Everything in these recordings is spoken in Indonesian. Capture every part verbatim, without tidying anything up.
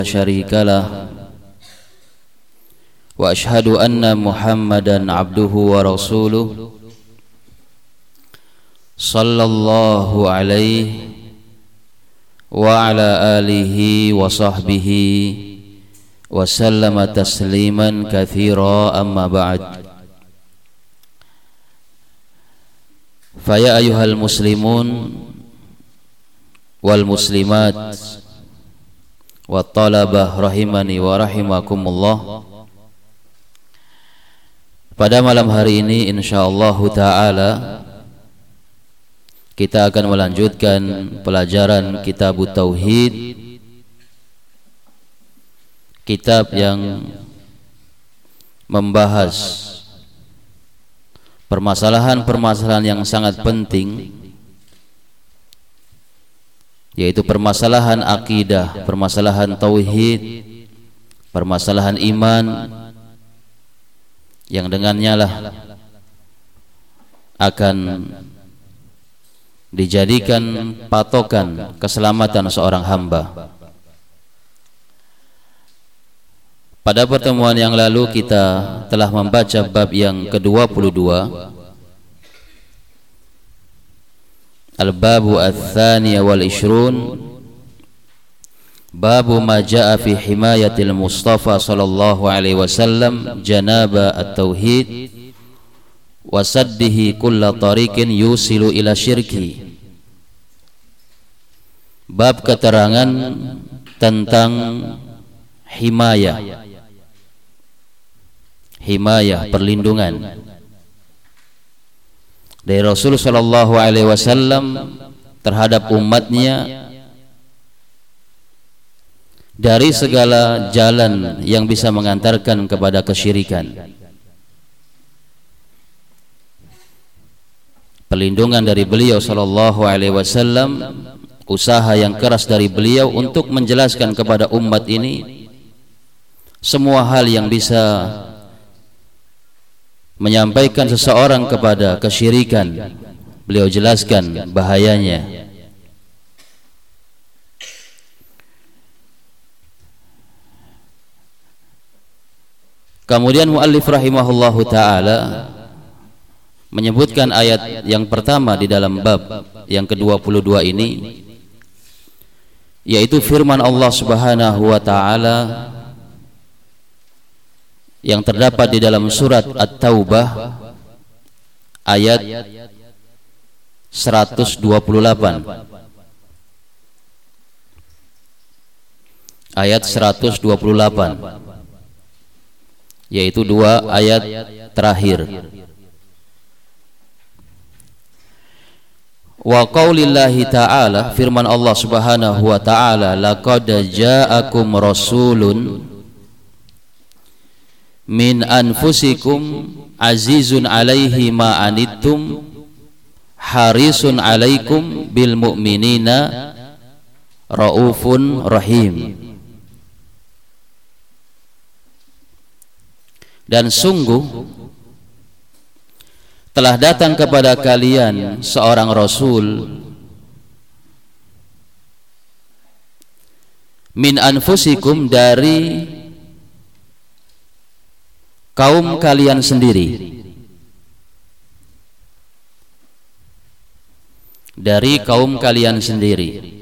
شريك له وأشهد أن محمدا عبده ورسوله صلى الله عليه وعلى آله وصحبه وسلم تسليما كثيرا أما بعد فيا أيها المسلمون والmuslimat wa talabah rahimani wa rahimakumullah. Pada malam hari ini insyaallah taala kita akan melanjutkan pelajaran kitab tauhid, kitab yang membahas permasalahan-permasalahan yang sangat penting, yaitu permasalahan akidah, permasalahan tauhid, permasalahan iman, yang dengannya lah akan dijadikan patokan keselamatan seorang hamba. Pada pertemuan yang lalu kita telah membaca bab yang kedua puluh dua, Al-babu ats-tsaniya wal ishrun, babu ma jaa fi himayatil Mustafa sallallahu alaihi wasallam janaba at-tauhid wa saddihi kulla tariqin yusilu ila syirki. Bab keterangan tentang himayah, himayah perlindungan dari Rasul sallallahu alaihi wasallam terhadap umatnya dari segala jalan yang bisa mengantarkan kepada kesyirikan. Perlindungan dari beliau sallallahu alaihi wasallam, usaha yang keras dari beliau untuk menjelaskan kepada umat ini semua hal yang bisa menyampaikan seseorang kepada kesyirikan. Beliau jelaskan bahayanya. Kemudian muallif rahimahullahu taala menyebutkan ayat yang pertama di dalam bab yang kedua puluh dua ini, yaitu firman Allah Subhanahu wa taala yang terdapat di dalam surat At-Taubah ayat seratus dua puluh delapan. Ayat seratus dua puluh delapan, yaitu dua ayat terakhir. Wa qaulillahi ta'ala, firman Allah Subhanahu wa ta'ala, laqad ja'akum rasulun min anfusikum azizun alaihi ma anittum harisun alaikum bil mu'minina raufun rahim. Dan sungguh telah datang kepada kalian seorang rasul min anfusikum, dari kaum kalian sendiri, dari kaum kalian sendiri.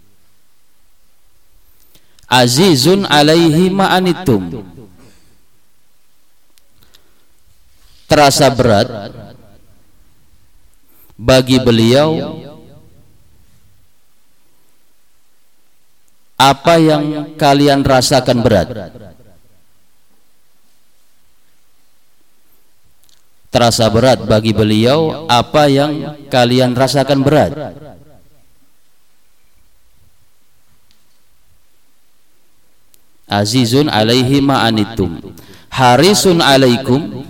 Azizun alaihi ma'anittum, terasa berat bagi beliau apa yang kalian rasakan berat. Terasa berat bagi beliau apa yang kalian rasakan berat. Azizun alaihi ma'anittum harisun alaikum,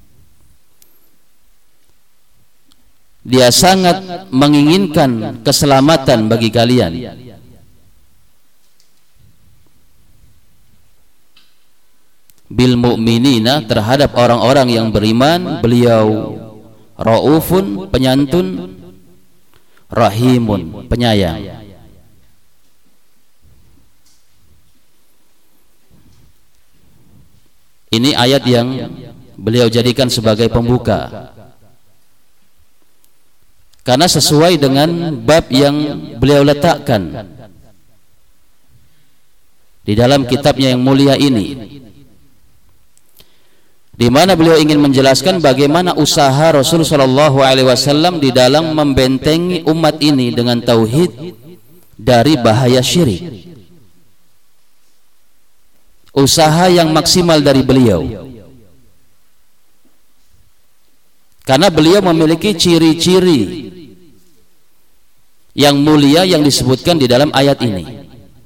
dia sangat menginginkan keselamatan bagi kalian. Bil mu'minina, terhadap orang-orang yang beriman, beliau raufun, penyantun, rahimun, penyayang. Ini ayat yang beliau jadikan sebagai pembuka, karena sesuai dengan bab yang beliau letakkan di dalam kitabnya yang mulia ini, di mana beliau ingin menjelaskan bagaimana usaha Rasul Shallallahu Alaihi Wasallam di dalam membentengi umat ini dengan tauhid dari bahaya syirik. Usaha yang maksimal dari beliau, karena beliau memiliki ciri-ciri yang mulia yang disebutkan di dalam ayat ini.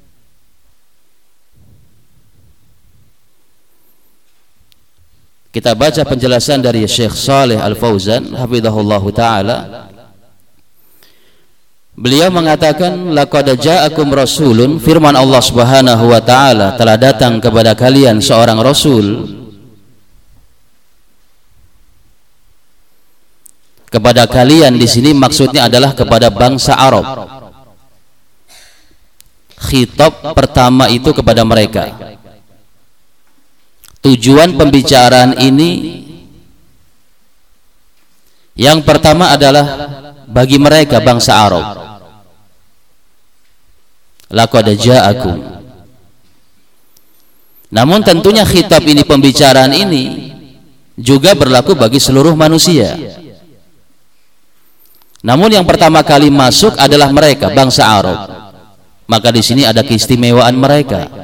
Kita baca penjelasan dari Syekh Shalih Al-Fauzan hafizahullahu taala. Beliau mengatakan, laqad ja'akum rasulun, firman Allah Subhanahu wa taala, telah datang kepada kalian seorang rasul. Kepada kalian di sini maksudnya adalah kepada bangsa Arab. Khitab pertama itu kepada mereka. Tujuan pembicaraan ini yang pertama adalah bagi mereka bangsa Arab. Laqad ja'akum. Namun tentunya khitab ini, pembicaraan ini juga berlaku bagi seluruh manusia. Namun yang pertama kali masuk adalah mereka bangsa Arab. Maka di sini ada keistimewaan mereka.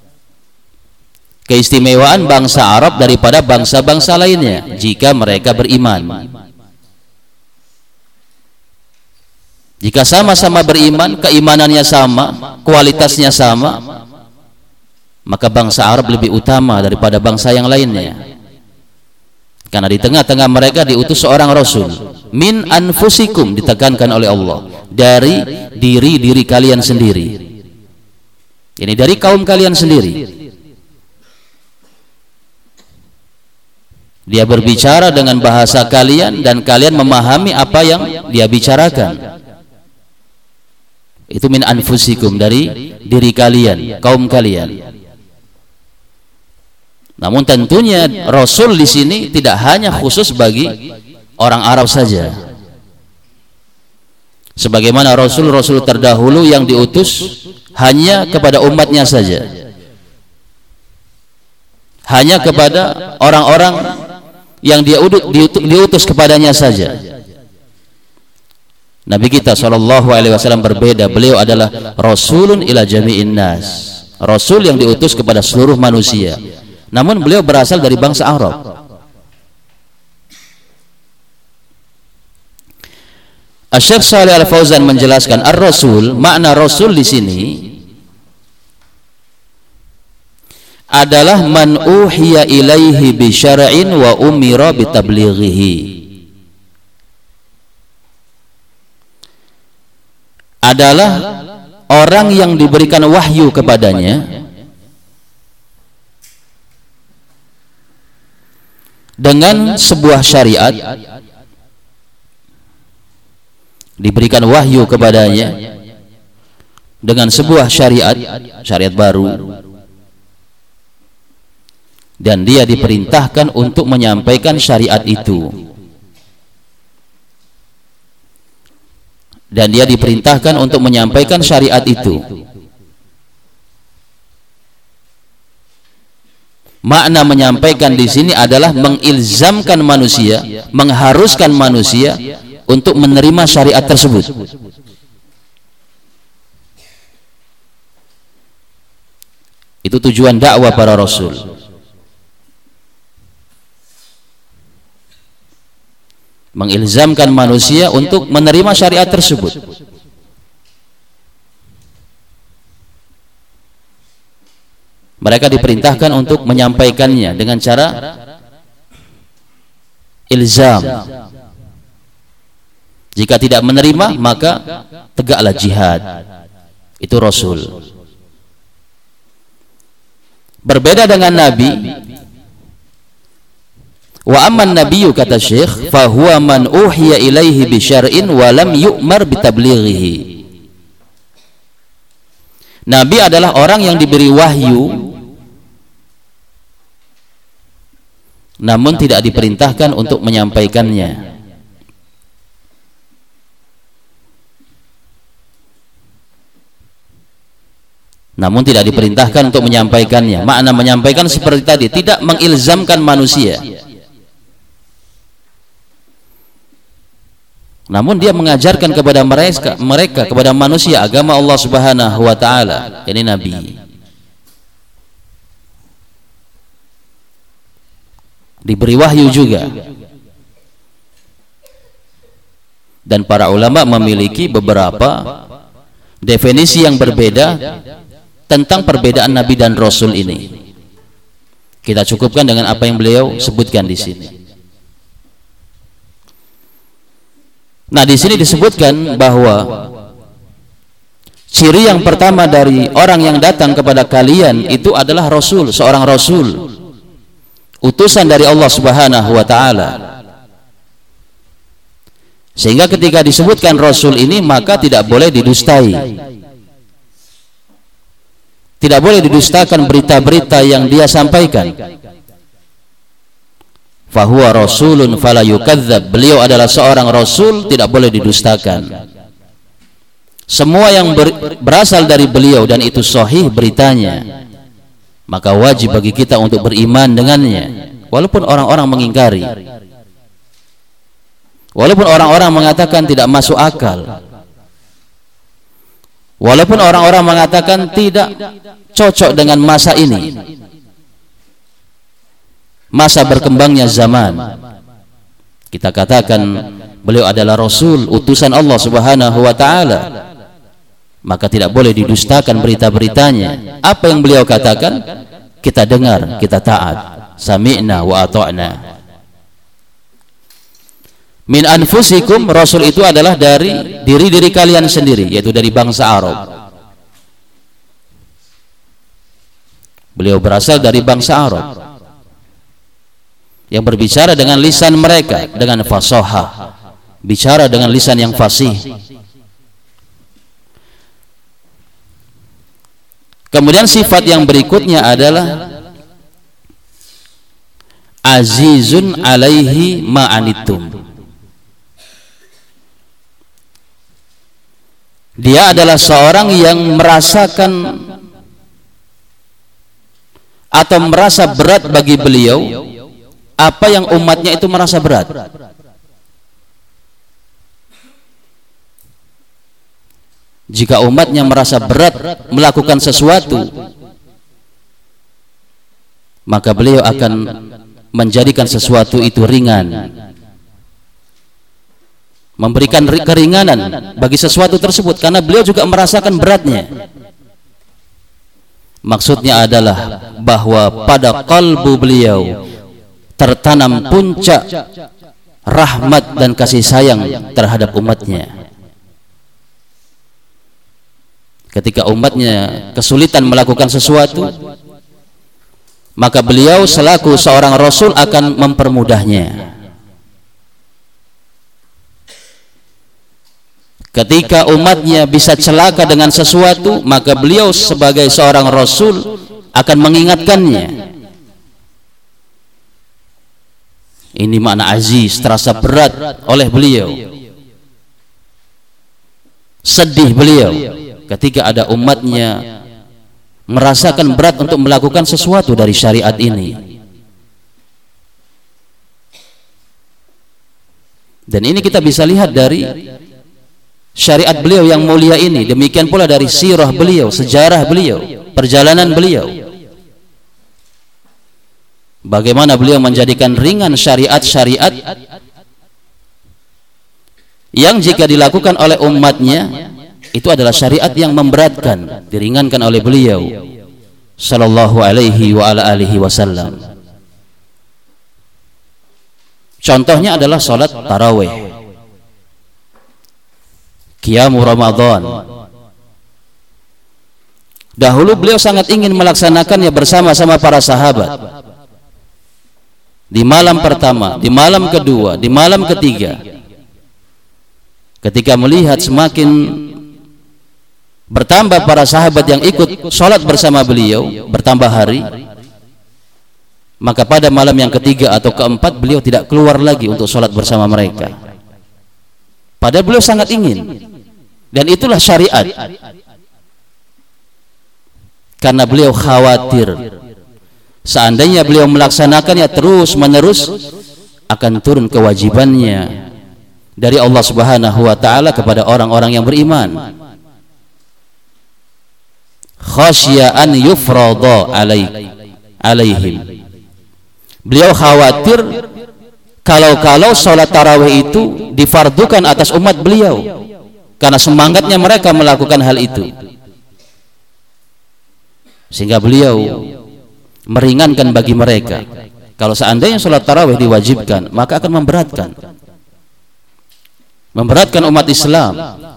Keistimewaan bangsa Arab daripada bangsa-bangsa lainnya jika mereka beriman. Jika sama-sama beriman, keimanannya sama, kualitasnya sama, maka bangsa Arab lebih utama daripada bangsa yang lainnya. Karena di tengah-tengah mereka diutus seorang Rasul. Min anfusikum, ditekankan oleh Allah, dari diri-diri kalian sendiri. Ini dari kaum kalian sendiri. Dia berbicara dengan bahasa kalian dan kalian memahami apa yang dia bicarakan. Itu min anfusikum, dari diri kalian, kaum kalian. Namun tentunya Rasul di sini tidak hanya khusus bagi orang Arab saja. Sebagaimana Rasul-Rasul terdahulu yang diutus hanya kepada umatnya saja, hanya kepada orang-orang yang dia diutus kepadanya saja. Nabi kita shallallahu alaihi wasallam berbeda. Beliau adalah Rasulun ila jami'in nas, Rasul yang diutus kepada seluruh manusia. Namun beliau berasal dari bangsa Arab. Asy-Syaikh Shalih Al-Fauzan menjelaskan, ar-rasul, makna rasul di sini adalah man uhiya ilaihi bi syar'in wa umira bi tablighihi. Adalah orang yang diberikan wahyu kepadanya dengan sebuah syariat, diberikan wahyu kepadanya dengan sebuah syariat, syariat baru, dan dia diperintahkan untuk menyampaikan syariat itu. Dan dia diperintahkan untuk menyampaikan syariat itu. Makna menyampaikan di sini adalah mengilzamkan manusia, mengharuskan manusia untuk menerima syariat tersebut. Itu tujuan dakwah para rasul. Mengilzamkan manusia untuk menerima syariat tersebut. Mereka diperintahkan untuk menyampaikannya dengan cara ilzam. Jika tidak menerima, maka tegaklah jihad. Itu Rasul. Berbeda dengan Nabi. Wa amman nabiyyu, kata Syekh, fa huwa man uhiya ilaihi bi syar'in wa lam yu'mar bi tablighihi. Nabi adalah orang yang diberi wahyu namun tidak diperintahkan untuk menyampaikannya. Namun tidak diperintahkan untuk menyampaikannya. Makna menyampaikan seperti tadi, tidak mengilzamkan manusia, namun dia mengajarkan kepada mereka, mereka kepada manusia agama Allah Subhanahu wa taala. Ini nabi. Diberi wahyu juga. Dan para ulama memiliki beberapa definisi yang berbeda tentang perbedaan nabi dan rasul ini. Kita cukupkan dengan apa yang beliau sebutkan di sini. Nah, di sini disebutkan bahwa ciri yang pertama dari orang yang datang kepada kalian itu adalah rasul, seorang rasul, utusan dari Allah Subhanahu wa taala. Sehingga ketika disebutkan rasul ini, maka tidak boleh didustai. Tidak boleh didustakan berita-berita yang dia sampaikan. Fahuwa rasulun fala yukadzab. Beliau adalah seorang rasul, tidak boleh didustakan. Semua yang ber, berasal dari beliau dan itu sahih beritanya, maka wajib bagi kita untuk beriman dengannya, walaupun orang-orang mengingkari, walaupun orang-orang mengatakan tidak masuk akal, walaupun orang-orang mengatakan tidak cocok dengan masa ini, masa berkembangnya zaman. Kita katakan beliau adalah rasul, utusan Allah Subhanahu wa taala, maka tidak boleh didustakan berita-beritanya. Apa yang beliau katakan, kita dengar, kita taat. Sami'na wa ata'na. Min anfusikum, rasul itu adalah dari diri-diri kalian sendiri, yaitu dari bangsa Arab. Beliau berasal dari bangsa Arab yang berbicara dengan lisan mereka, dengan fasahah, bicara dengan lisan yang fasih. Kemudian sifat yang berikutnya adalah azizun alaihi ma'anitum. Dia adalah seorang yang merasakan atau merasa berat bagi beliau apa yang umatnya itu merasa berat. Jika umatnya merasa berat melakukan sesuatu, maka beliau akan menjadikan sesuatu itu ringan, memberikan keringanan bagi sesuatu tersebut, karena beliau juga merasakan beratnya. Maksudnya adalah bahwa pada kalbu beliau tertanam puncak rahmat dan kasih sayang terhadap umatnya. Ketika umatnya kesulitan melakukan sesuatu, maka beliau selaku seorang rasul akan mempermudahnya. Ketika umatnya bisa celaka dengan sesuatu, maka beliau sebagai seorang rasul akan mengingatkannya. Ini makna aziz, terasa berat oleh beliau, sedih beliau ketika ada umatnya merasakan berat untuk melakukan sesuatu dari syariat ini. Dan ini kita bisa lihat dari syariat beliau yang mulia ini. Demikian pula dari sirah beliau, sejarah beliau, perjalanan beliau, bagaimana beliau menjadikan ringan syariat-syariat yang jika dilakukan oleh umatnya itu adalah syariat yang memberatkan, diringankan oleh beliau sallallahu alaihi wa ala alihi wasallam. Contohnya adalah salat tarawih, Qiyamu Ramadan. Dahulu beliau sangat ingin melaksanakannya bersama-sama para sahabat. Di malam pertama, di malam kedua, di malam ketiga, ketika melihat semakin bertambah para sahabat yang ikut sholat bersama beliau, bertambah hari, maka pada malam yang ketiga atau keempat beliau tidak keluar lagi untuk sholat bersama mereka. Padahal beliau sangat ingin, dan itulah syariat. Karena beliau khawatir seandainya beliau melaksanakannya terus menerus akan turun kewajibannya dari Allah Subhanahu wa taala kepada orang-orang yang beriman. Khasya an yufrada alaihim. Beliau khawatir kalau-kalau sholat tarawih itu difardukan atas umat beliau, karena semangatnya mereka melakukan hal itu, sehingga beliau meringankan bagi mereka. Kalau seandainya sholat tarawih diwajibkan, maka akan memberatkan memberatkan umat Islam.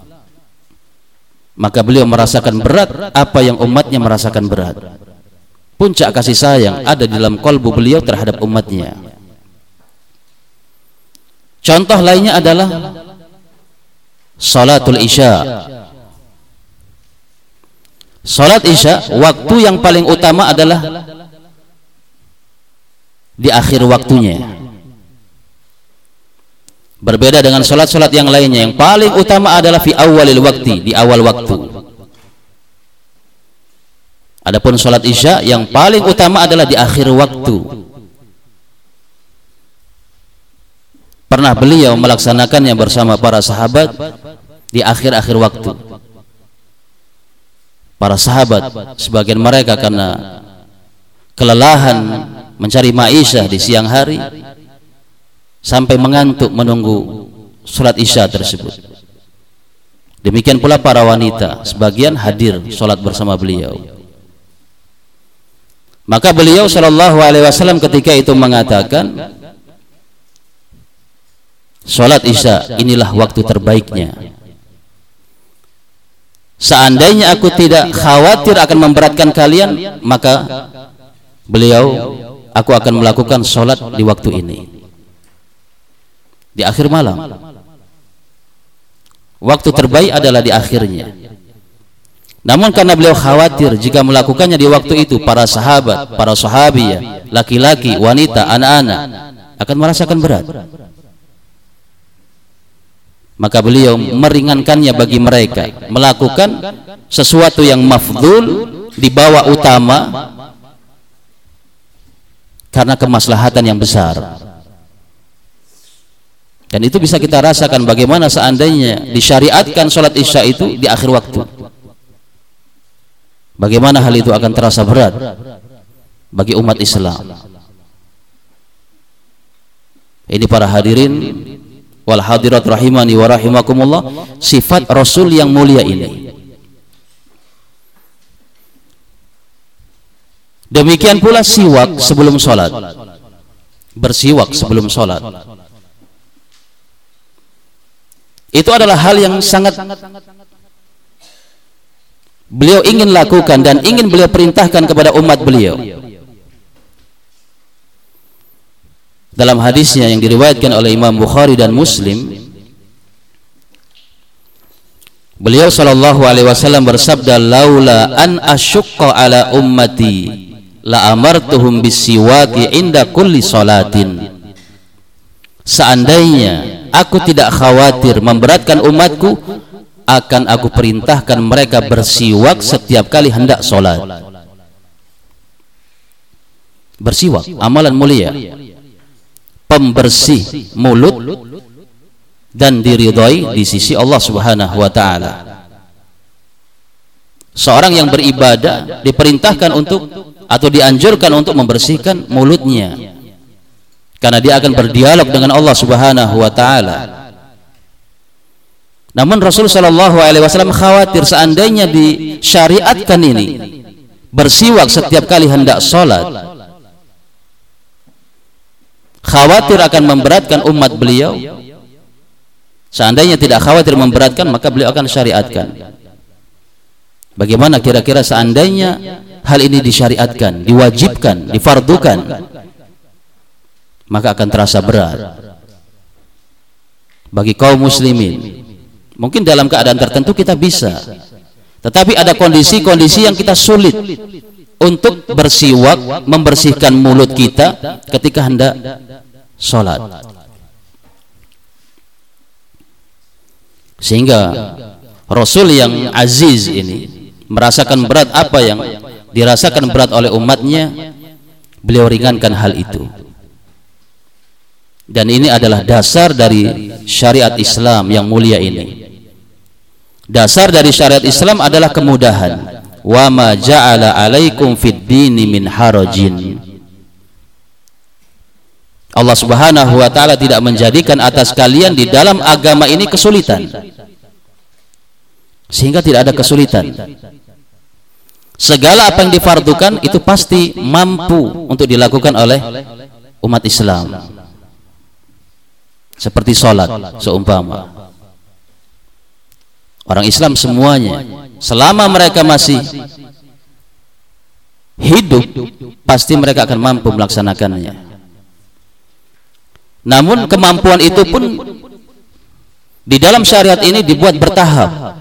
Maka beliau merasakan berat apa yang umatnya merasakan berat. Puncak kasih sayang ada di dalam kalbu beliau terhadap umatnya. Contoh lainnya adalah salatul isya. Salat isya, waktu yang paling utama adalah di akhir waktunya. Berbeda dengan salat-salat yang lainnya, yang paling utama adalah fi awalil waktu, di awal waktu. Adapun salat isya yang paling utama adalah di akhir waktu. Pernah beliau melaksanakannya bersama para sahabat di akhir-akhir waktu. Para sahabat, sebagian mereka karena kelelahan mencari ma'isyah di siang hari, sampai mengantuk menunggu salat isya tersebut. Demikian pula para wanita, sebagian hadir salat bersama beliau. Maka beliau sallallahu alaihi wasallam ketika itu mengatakan, salat isya inilah waktu terbaiknya. Seandainya aku tidak khawatir akan memberatkan kalian, maka beliau, aku akan melakukan salat di waktu ini, di akhir malam. Waktu terbaik adalah di akhirnya. Namun karena beliau khawatir jika melakukannya di waktu itu, para sahabat, para sahabiyah, laki-laki, wanita, anak-anak akan merasakan berat. Maka beliau meringankannya bagi mereka, melakukan sesuatu yang mafdhul, dibawa utama karena kemaslahatan yang besar. Dan itu bisa kita rasakan bagaimana seandainya disyariatkan sholat isya itu di akhir waktu, bagaimana hal itu akan terasa berat bagi umat Islam. Ini para hadirin wal hadirat rahimani wa rahimakumullah, sifat Rasul yang mulia ini. Demikian pula siwak sebelum sholat, bersiwak sebelum sholat, itu adalah hal yang sangat beliau ingin lakukan dan ingin beliau perintahkan kepada umat beliau. Dalam hadisnya yang diriwayatkan oleh Imam Bukhari dan Muslim, beliau sallallahu alaihi wasallam bersabda, laula an asyqa ala ummati la amartuhum bisiwaki inda kulli salatin. Seandainya aku tidak khawatir memberatkan umatku, akan aku perintahkan mereka bersiwak setiap kali hendak sholat. Bersiwak, amalan mulia, pembersih mulut dan diridhai di sisi Allah Subhanahu wa taala. Seorang yang beribadah diperintahkan untuk atau dianjurkan untuk membersihkan mulutnya, karena dia akan berdialog dengan Allah Subhanahu wa taala. Namun Rasul sallallahu alaihi wasallam khawatir seandainya disyariatkan ini bersiwak setiap kali hendak sholat, khawatir akan memberatkan umat beliau. Seandainya tidak khawatir memberatkan, maka beliau akan syariatkan. Bagaimana kira-kira seandainya hal ini disyariatkan, diwajibkan, difardukan, maka akan terasa berat bagi kaum muslimin. Mungkin dalam keadaan tertentu kita bisa, tetapi ada kondisi-kondisi yang kita sulit untuk bersiwak, membersihkan mulut kita ketika hendak sholat. Sehingga Rasul yang aziz ini merasakan berat apa yang dirasakan berat oleh umatnya, beliau ringankan hal itu. Dan ini adalah dasar dari syariat Islam yang mulia ini. Dasar dari syariat Islam adalah kemudahan. Wa ma ja'ala 'alaikum fid dini min harajin. Allah Subhanahu wa taala tidak menjadikan atas kalian di dalam agama ini kesulitan. Sehingga tidak ada kesulitan. Segala apa yang difardukan itu pasti mampu untuk dilakukan oleh umat Islam. Seperti sholat seumpama, orang Islam semuanya selama mereka masih hidup pasti mereka akan mampu melaksanakannya. Namun kemampuan itu pun di dalam syariat ini dibuat bertahap,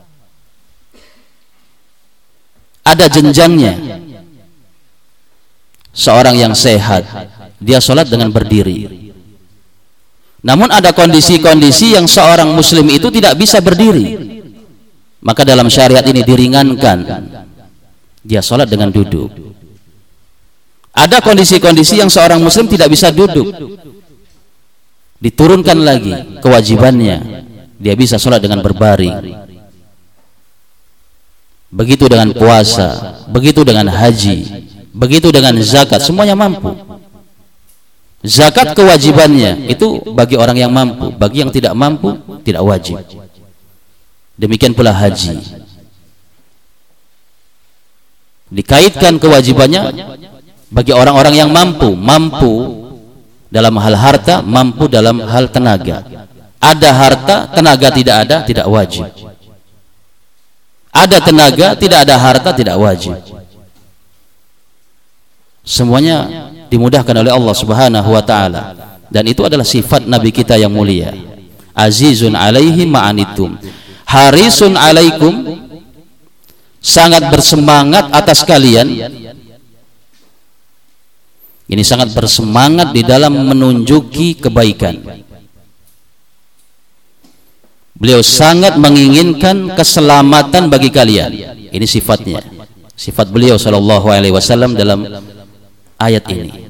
ada jenjangnya. Seorang yang sehat dia sholat dengan berdiri. Namun ada kondisi-kondisi yang seorang muslim itu tidak bisa berdiri. Maka dalam syariat ini diringankan. Dia sholat dengan duduk. Ada kondisi-kondisi yang seorang muslim tidak bisa duduk. Diturunkan lagi kewajibannya. Dia bisa sholat dengan berbaring. Begitu dengan puasa, begitu dengan haji, begitu dengan zakat, semuanya mampu. Zakat kewajibannya itu bagi orang yang mampu, bagi yang tidak mampu tidak wajib. Demikian pula haji. Dikaitkan kewajibannya bagi orang-orang yang mampu, mampu dalam hal harta, mampu dalam hal tenaga. Ada harta, tenaga tidak ada, tidak wajib. Ada tenaga, tidak ada harta, tidak wajib. Semuanya dimudahkan oleh Allah Subhanahu wa taala, dan itu adalah sifat nabi kita yang mulia. Azizun alaihi ma'anitum, harisun alaikum, sangat bersemangat atas kalian. Ini sangat bersemangat di dalam menunjuki kebaikan. Beliau sangat menginginkan keselamatan bagi kalian. Ini sifatnya, sifat beliau sallallahu alaihi wasallam dalam ayat ini.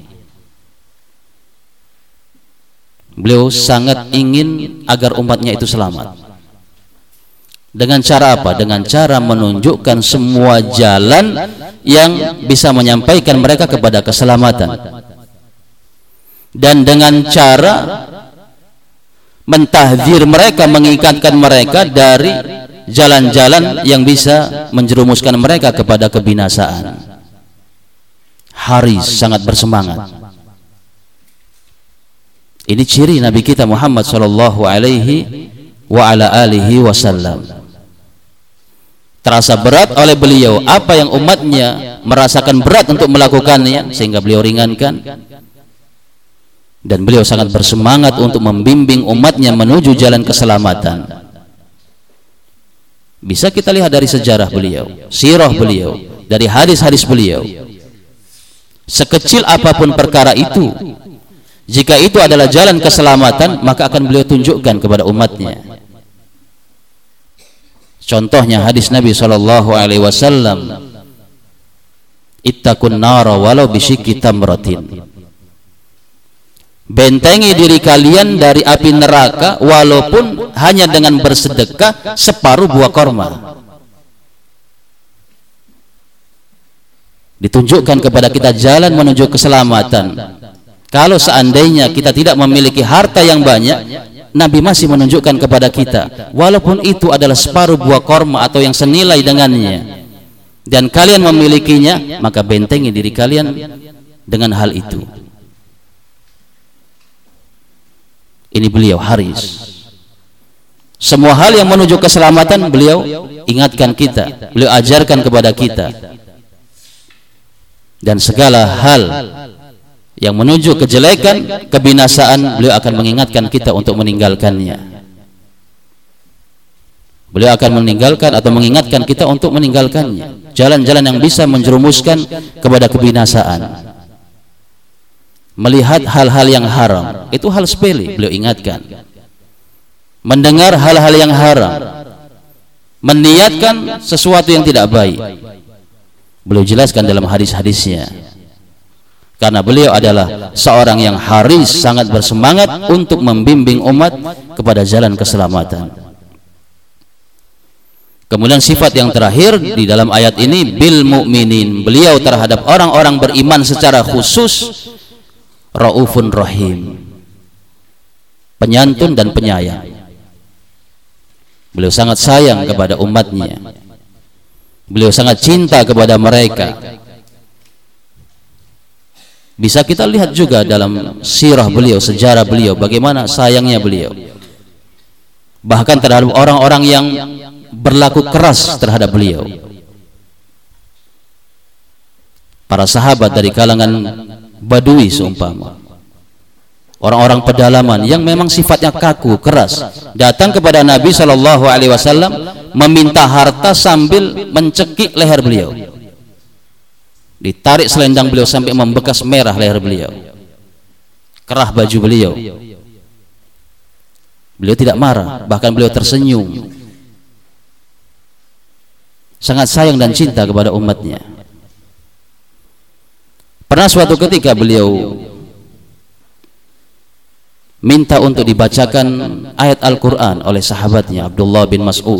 Beliau sangat ingin agar umatnya itu selamat. Dengan cara apa? Dengan cara menunjukkan semua jalan yang bisa menyampaikan mereka kepada keselamatan. Dan dengan cara mentahdzir mereka, mengingatkan mereka dari jalan-jalan yang bisa menjerumuskan mereka kepada kebinasaan. Haris, sangat bersemangat. Ini ciri Nabi kita Muhammad sallallahu alaihi wa ala alihi wasallam. Terasa berat oleh beliau apa yang umatnya merasakan berat untuk melakukannya, sehingga beliau ringankan. Dan beliau sangat bersemangat untuk membimbing umatnya menuju jalan keselamatan. Bisa kita lihat dari sejarah beliau, sirah beliau, dari hadis-hadis beliau. Sekecil apapun perkara itu, jika itu adalah jalan keselamatan, maka akan beliau tunjukkan kepada umatnya. Contohnya hadis Nabi sallallahu alaihi wasallam, ittaqun nara walau bisyikki tamratin. Bentengi diri kalian dari api neraka walaupun hanya dengan bersedekah separuh buah korma. Ditunjukkan kepada kita jalan menuju keselamatan. Kalau seandainya kita tidak memiliki harta yang banyak, Nabi masih menunjukkan kepada kita, walaupun itu adalah separuh buah korma atau yang senilai dengannya, dan kalian memilikinya, maka bentengi diri kalian dengan hal itu. Ini beliau haris. Semua hal yang menuju keselamatan beliau ingatkan kita, beliau ajarkan kepada kita. Dan segala hal yang menuju kejelekan, kebinasaan, beliau akan mengingatkan kita untuk meninggalkannya. Beliau akan meninggalkan atau mengingatkan kita untuk meninggalkannya. jalan-jalan yang bisa menjerumuskan kepada kebinasaan. Melihat hal-hal yang haram, itu hal sepele, beliau ingatkan. Mendengar hal-hal yang haram, meniatkan sesuatu yang tidak baik, beliau jelaskan dalam hadis-hadisnya. Karena beliau adalah seorang yang haris, sangat bersemangat untuk membimbing umat kepada jalan keselamatan. Kemudian sifat yang terakhir di dalam ayat ini, bil mu'minin, beliau terhadap orang-orang beriman secara khusus raufun rahim, penyantun dan penyayang. Beliau sangat sayang kepada umatnya, beliau sangat cinta kepada mereka. Bisa kita lihat juga dalam sirah beliau, sejarah beliau, bagaimana sayangnya beliau bahkan terhadap orang-orang yang berlaku keras terhadap beliau. Para sahabat dari kalangan Badui seumpama, orang-orang pedalaman yang memang sifatnya kaku, keras, datang kepada Nabi shallallahu alaihi wasallam meminta harta sambil mencekik leher beliau. Ditarik selendang beliau sampai membekas merah leher beliau, kerah baju beliau. Beliau tidak marah, bahkan beliau tersenyum, sangat sayang dan cinta kepada umatnya. Pernah suatu ketika beliau minta untuk dibacakan ayat Al-Quran oleh sahabatnya Abdullah bin Mas'ud,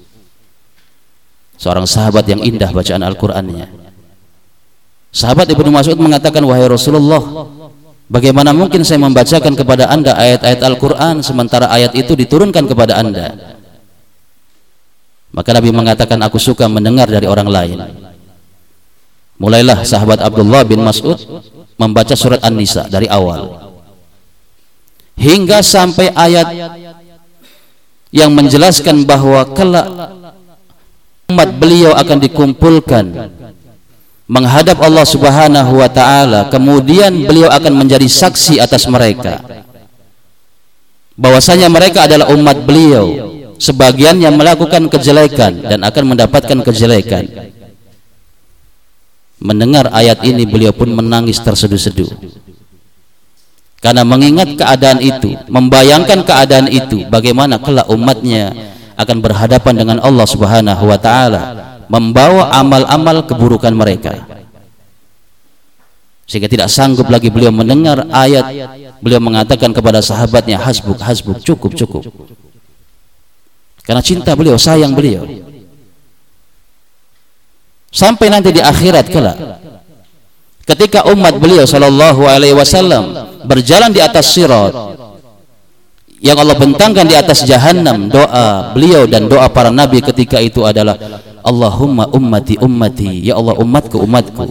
seorang sahabat yang indah bacaan Al-Qurannya. Sahabat Ibnu Mas'ud mengatakan, wahai Rasulullah, bagaimana mungkin saya membacakan kepada anda ayat-ayat Al-Quran sementara ayat itu diturunkan kepada anda? Maka Nabi mengatakan, aku suka mendengar dari orang lain. Mulailah sahabat Abdullah bin Mas'ud membaca surat An-Nisa dari awal hingga sampai ayat yang menjelaskan bahwa kelak umat beliau akan dikumpulkan menghadap Allah Subhanahu wa ta'ala, kemudian beliau akan menjadi saksi atas mereka bahwasanya mereka adalah umat beliau, sebagian yang melakukan kejelekan dan akan mendapatkan kejelekan. Mendengar ayat ini beliau pun menangis terseduh-seduh karena mengingat keadaan itu, membayangkan keadaan itu, bagaimana kelak umatnya akan berhadapan dengan Allah Subhanahu wa ta'ala, membawa amal-amal keburukan mereka, sehingga tidak sanggup lagi beliau mendengar ayat. Beliau mengatakan kepada sahabatnya, hasbuk, hasbuk, cukup, cukup, karena cinta beliau, sayang beliau. Sampai nanti di akhirat kelak, ketika umat beliau sallallahu alaihi wasallam berjalan di atas sirat yang Allah bentangkan di atas jahanam, doa beliau dan doa para nabi ketika itu adalah, Allahumma ummati ummati, ya Allah umatku umatku.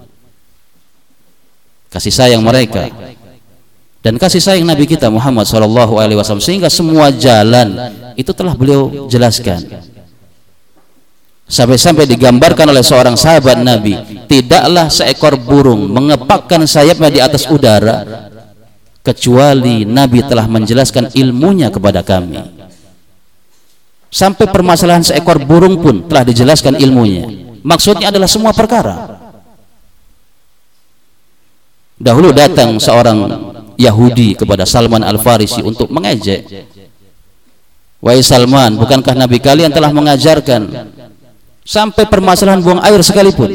Kasih sayang mereka dan kasih sayang Nabi kita Muhammad sallallahu alaihi wasallam, sehingga semua jalan itu telah beliau jelaskan. Sampai-sampai digambarkan oleh seorang sahabat Nabi, tidaklah seekor burung mengepakkan sayapnya di atas udara kecuali Nabi telah menjelaskan ilmunya kepada kami. Sampai permasalahan seekor burung pun telah dijelaskan ilmunya. Maksudnya adalah semua perkara. Dahulu datang seorang Yahudi kepada Salman Al-Farisi untuk mengejek, wahai Salman, bukankah Nabi kalian telah mengajarkan sampai permasalahan buang air sekalipun?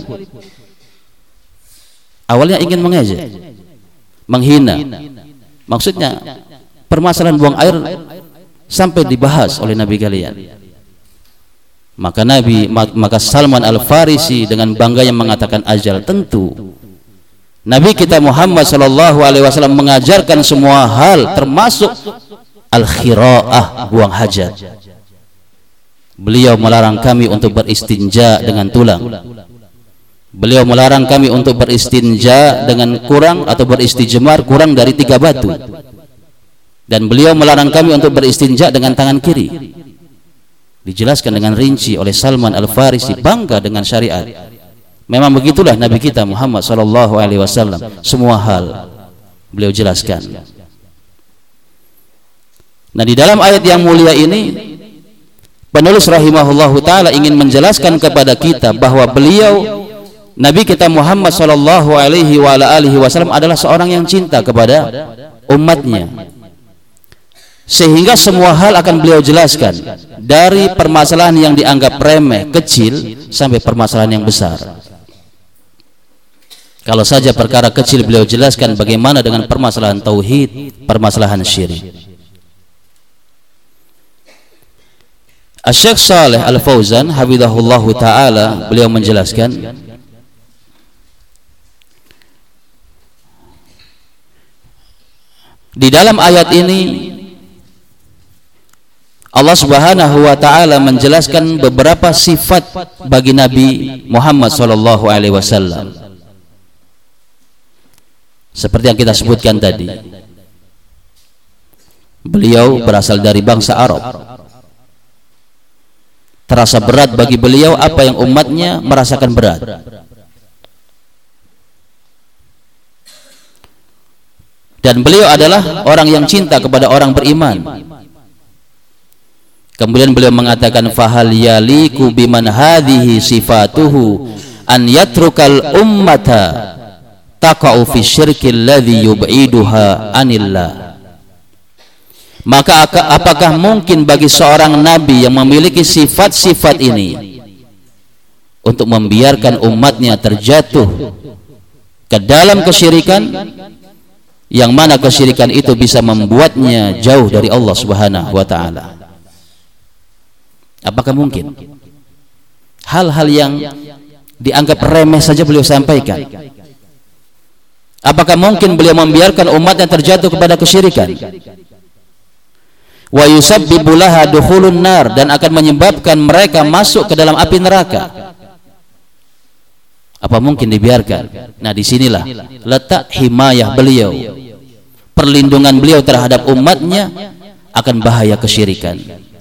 Awalnya ingin mengejek, menghina, maksudnya permasalahan buang air sampai dibahas oleh Nabi kalian. Maka Nabi, maka Salman Al-Farisi dengan bangganya mengatakan, ajal, tentu Nabi kita Muhammad sallallahu alaihi wasallam mengajarkan semua hal, termasuk al-khiraah, buang hajat. Beliau melarang kami untuk beristinja dengan tulang. Beliau melarang kami untuk beristinja dengan kurang atau beristijmar kurang dari tiga batu. Dan beliau melarang kami untuk beristinja dengan tangan kiri. Dijelaskan dengan rinci oleh Salman Al-Farisi, bangga dengan syariat. Memang begitulah Nabi kita Muhammad sallallahu alaihi wasallam, semua hal beliau jelaskan. Nah, di dalam ayat yang mulia ini penulis rahimahullahu taala ingin menjelaskan kepada kita bahwa beliau Nabi kita Muhammad sallallahu alaihi wa ala alihi wasallam adalah seorang yang cinta kepada umatnya, sehingga semua hal akan beliau jelaskan, dari permasalahan yang dianggap remeh kecil sampai permasalahan yang besar. Kalau saja perkara kecil beliau jelaskan bagaimana dengan permasalahan tauhid, permasalahan syirik. Asy-Syaikh Shalih Al-Fauzan hafizahullahu taala beliau menjelaskan di dalam ayat ini Allah Subhanahu wa taala menjelaskan beberapa sifat bagi Nabi Muhammad sallallahu alaihi wasallam. Seperti yang kita sebutkan tadi, beliau berasal dari bangsa Arab. Terasa berat bagi beliau apa yang umatnya merasakan berat. Dan beliau adalah orang yang cinta kepada orang beriman. Kemudian beliau mengatakan, fahal yaliku biman hadhihi sifatuhu an yatrukal ummata taqa'u fi syirkil ladzi yub'iduha anillah. Maka apakah mungkin bagi seorang nabi yang memiliki sifat-sifat ini untuk membiarkan umatnya terjatuh ke dalam kesyirikan, yang mana kesyirikan itu bisa membuatnya jauh dari Allah Subhanahu wa taala? Apakah mungkin? Hal-hal yang dianggap remeh saja beliau sampaikan. Apakah mungkin beliau membiarkan umatnya terjatuh kepada kesyirikan? Wa yusabbibu laha dukhulun nar, dan akan menyebabkan mereka masuk ke dalam api neraka. Apa mungkin dibiarkan? Nah, disinilah letak himayah beliau, perlindungan beliau terhadap umatnya akan bahaya kesyirikan.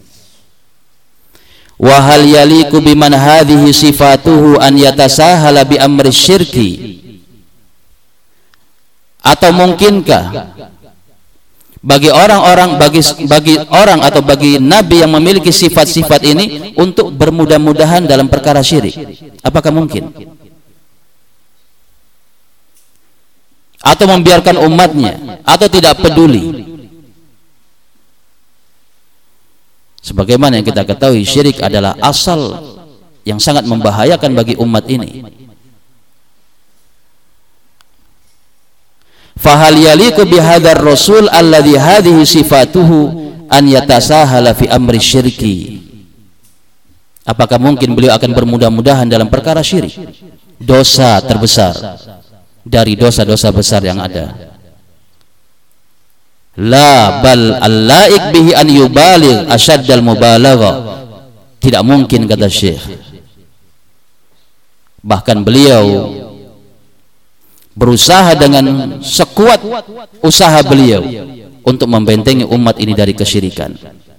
Wa hal yaliku biman hadhihi sifatuhu an yatasahala bi amri syirki. Atau mungkinkah bagi orang-orang bagi bagi orang atau bagi nabi yang memiliki sifat-sifat ini untuk bermudah-mudahan dalam perkara syirik? Apakah mungkin? Atau membiarkan umatnya, atau tidak peduli? Sebagaimana yang kita ketahui, syirik adalah asal yang sangat membahayakan bagi umat ini. Fahal yaliku bihadzal rasul alladhi hadhihi sifatuhu an yatasahala fi amri syirki. Apakah mungkin beliau akan bermudah-mudahan dalam perkara syirik, dosa terbesar dari dosa-dosa besar yang ada? La bal al-laik bihi an yubaligh asyaddal mubalagha. Tidak mungkin, kata Syekh. Bahkan beliau berusaha dengan sekuat usaha beliau untuk membentengi umat ini dari kesyirikan.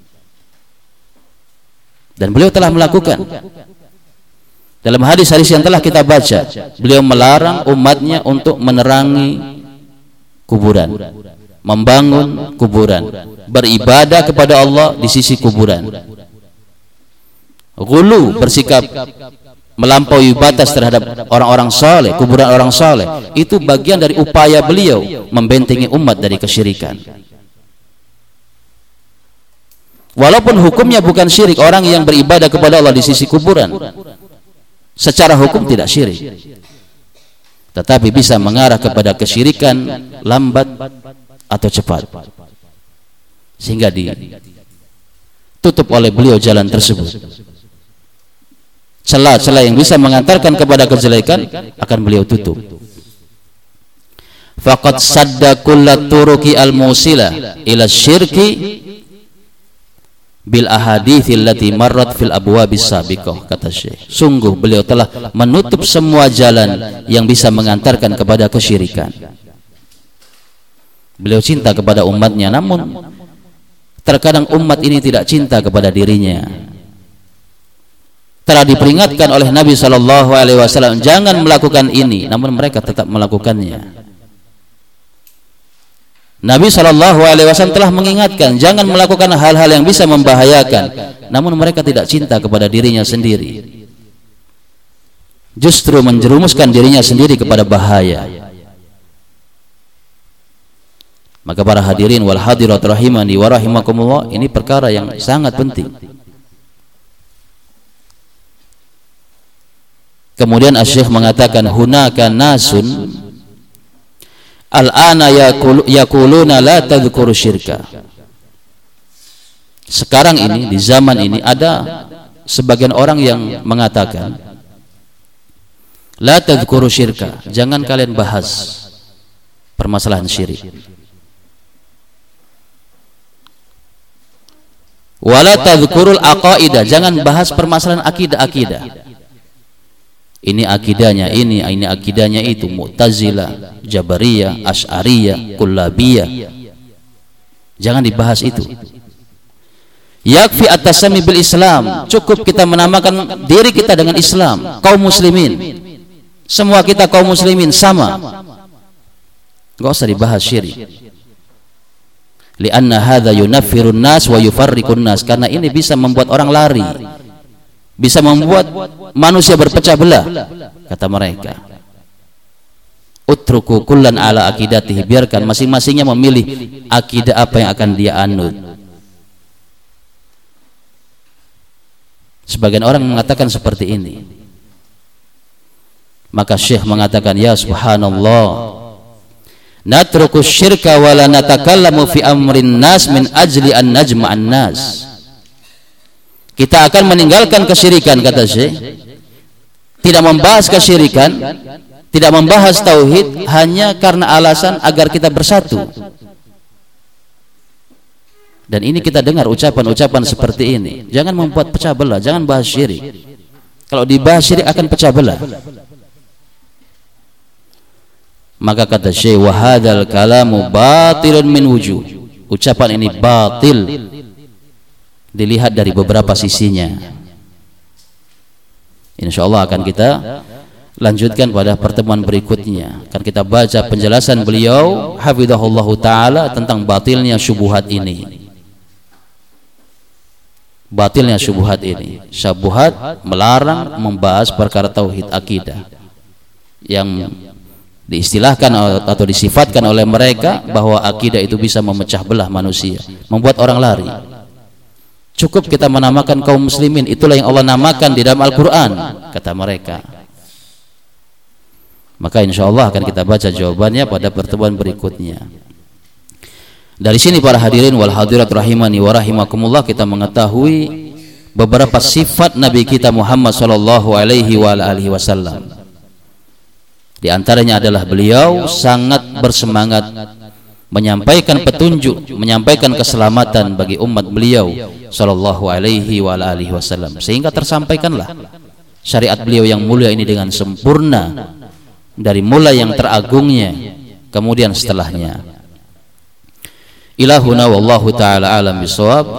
Dan beliau telah melakukan. Dalam hadis-hadis yang telah kita baca, beliau melarang umatnya untuk menerangi kuburan, membangun kuburan, beribadah kepada Allah di sisi kuburan. Ghulu, bersikap melampaui batas terhadap orang-orang saleh, kuburan orang saleh, itu bagian dari upaya beliau membentengi umat dari kesyirikan. Walaupun hukumnya bukan syirik, orang yang beribadah kepada Allah di sisi kuburan secara hukum tidak syirik, tetapi bisa mengarah kepada kesyirikan lambat atau cepat, sehingga ditutup oleh beliau jalan tersebut. Celah-celah yang bisa mengantarkan kepada kejelekan akan beliau tutup. Faqad sadda kullat turuqi al-musila ila syirki bil ahaditsil lati marrat fil abwabis sabiqah, kata Syekh. Sungguh beliau telah menutup semua jalan yang bisa mengantarkan kepada kesyirikan. Beliau cinta kepada umatnya, namun terkadang umat ini tidak cinta kepada dirinya. Telah diperingatkan oleh Nabi Shallallahu Alaihi Wasallam, jangan melakukan ini, namun mereka tetap melakukannya. Nabi shallallahu alaihi wasallam telah mengingatkan jangan melakukan hal-hal yang bisa membahayakan, namun mereka tidak cinta kepada dirinya sendiri, justru menjerumuskan dirinya sendiri kepada bahaya. Maka para hadirin wal hadirat rahimani wa rahimakumullah, ini perkara yang sangat penting. Kemudian Asy-Syaikh mengatakan hunaka nasun al-ana yaquluna la tadhkuru syirka. Sekarang ini, di zaman ini, ada sebagian orang yang mengatakan la tadhkuru syirka, jangan kalian bahas permasalahan syirik. Wala tadhkurul aqaidah, jangan bahas permasalahan akidah-akidah. Ini akidahnya ini, ini akidahnya itu, Mu'tazilah, Jabariyah, Asy'ariyah, Kullabiyah. Jangan dibahas itu. Yakfi at-tasami bil Islam, cukup kita menamakan diri kita dengan Islam, kaum muslimin. Semua kita kaum muslimin sama. Enggak usah dibahas syirik. Li'anna hadza yunaffirun nas wa yufarriqun nas, karena ini bisa membuat orang lari, bisa membuat manusia berpecah belah, kata mereka. Utruku kullan ala akidatihi, biarkan masing-masingnya memilih akidah apa yang akan dia anut. Sebagian orang mengatakan seperti ini. Maka Syekh mengatakan, ya subhanallah, natruku syirka wa la natakallamu fi amrin nas min ajli an najma'an nas. Kita akan meninggalkan kesyirikan, kata Syekh, tidak membahas kesyirikan, tidak membahas tauhid, hanya karena alasan agar kita bersatu. Dan ini kita dengar ucapan-ucapan seperti ini. Jangan membuat pecah belah, jangan bahas syirik. Kalau dibahas syirik akan pecah belah. Maka kata Syekh, wa hadzal kalamu batilun min wujuh. Ucapan ini batil dilihat dari beberapa sisinya. Insyaallah akan kita lanjutkan pada pertemuan berikutnya. Akan kita baca penjelasan beliau hafizahullahu taala tentang batilnya syubhat ini. Batilnya syubhat ini. Syubhat melarang membahas perkara tauhid akidah yang diistilahkan atau disifatkan oleh mereka bahwa akidah itu bisa memecah belah manusia, membuat orang lari. Cukup kita menamakan kaum muslimin, itulah yang Allah namakan di dalam Al-Quran, kata mereka. Maka insya Allah akan kita baca jawabannya pada pertemuan berikutnya. Dari sini para hadirin wal hadirat rahimani wa rahimakumullah, kita mengetahui beberapa sifat Nabi kita Muhammad sallallahu alaihi wa alihi wasallam. Di antaranya adalah beliau sangat bersemangat menyampaikan petunjuk, menyampaikan keselamatan bagi umat beliau sallallahu alaihi wa alihi wasallam, sehingga tersampaikanlah syariat beliau yang mulia ini dengan sempurna, dari mulai yang teragungnya kemudian setelahnya. Ilahuna wallahu taala alam bisawab.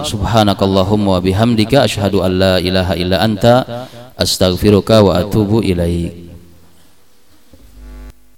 Subhanakallahumma wa bihamdika asyhadu an la ilaha illa anta astaghfiruka wa atubu ilaik.